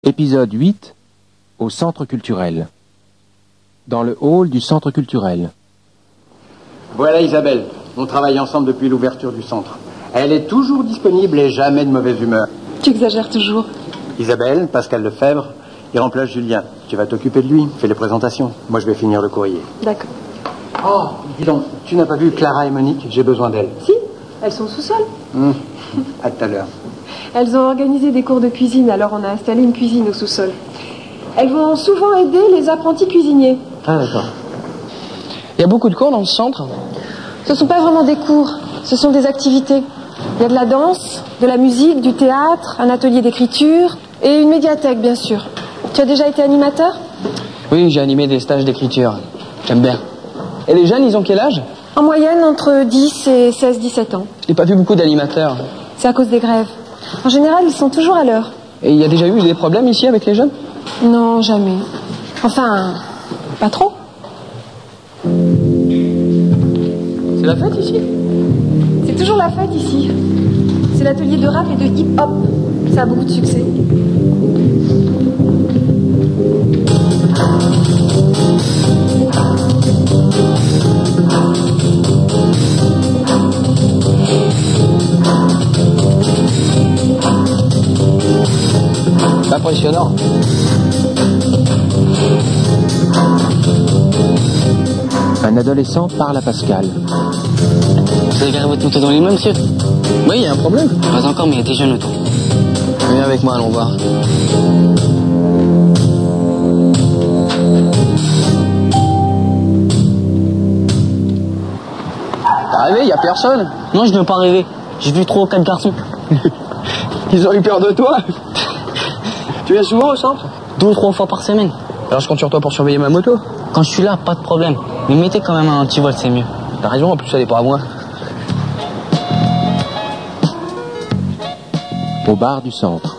Épisode 8, au Centre culturel. Dans le hall du Centre culturel. Voilà Isabelle, on travaille ensemble depuis l'ouverture du centre. Elle est toujours disponible et jamais de mauvaise humeur. Tu exagères toujours. Isabelle, Pascal Lefebvre, il remplace Julien. Tu vas t'occuper de lui, fais les présentations. Moi je vais finir le courrier. D'accord. Oh, dis donc, tu n'as pas vu Clara et Monique? J'ai besoin d'elles. Si, elles sont au sous-sol. À tout à l'heure. Elles ont organisé des cours de cuisine, alors on a installé une cuisine au sous-sol. Elles vont souvent aider les apprentis cuisiniers. Ah d'accord. Il y a beaucoup de cours dans ce centre? Ce ne sont pas vraiment des cours, ce sont des activités. Il y a de la danse, de la musique, du théâtre, un atelier d'écriture et une médiathèque, bien sûr. Tu as déjà été animateur? Oui, j'ai animé des stages d'écriture. J'aime bien. Et les jeunes, ils ont quel âge? En moyenne, entre 10 et 16-17 ans. Je n'ai pas vu beaucoup d'animateurs. C'est à cause des grèves. En général, ils sont toujours à l'heure. Et il y a déjà eu des problèmes ici avec les jeunes? Non, jamais. Enfin, pas trop. C'est la fête ici? C'est toujours la fête ici. C'est l'atelier de rap et de hip-hop. Ça a beaucoup de succès. Impressionnant. Un adolescent parle à Pascal. Vous avez garé votre moto dans l'immeuble, monsieur? Oui, il y a un problème. Pas encore, mais il y a des jeunes autour. Viens avec moi, allons voir. T'es arrivé, il n'y a personne. Non, je ne veux pas rêver. J'ai vu 3 ou 4 garçons. Ils ont eu peur de toi. Tu viens souvent au centre? 2 ou 3 fois par semaine. Alors je compte sur toi pour surveiller ma moto. Quand je suis là, pas de problème. Mais mettez quand même un anti-vol, c'est mieux. T'as raison, en plus elle est pas à moi. Au bar du centre.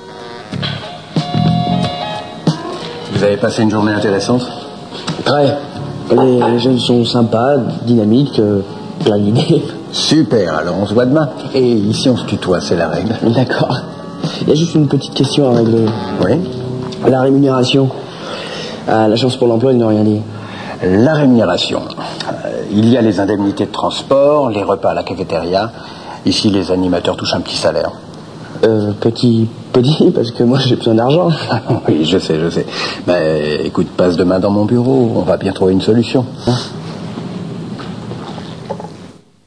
Vous avez passé une journée intéressante? Ouais, les jeunes sont sympas, dynamiques, plein d'idées. Super, alors on se voit demain. Et ici on se tutoie, c'est la règle. D'accord. Il y a juste une petite question à régler. Oui? La rémunération. L'agence pour l'emploi, ils n'ont rien dit. La rémunération. Il y a les indemnités de transport, les repas à la cafétéria. Ici, les animateurs touchent un petit salaire. Petit, parce que moi j'ai besoin d'argent. Oui, je sais. Mais écoute, passe demain dans mon bureau, on va bien trouver une solution. Hein?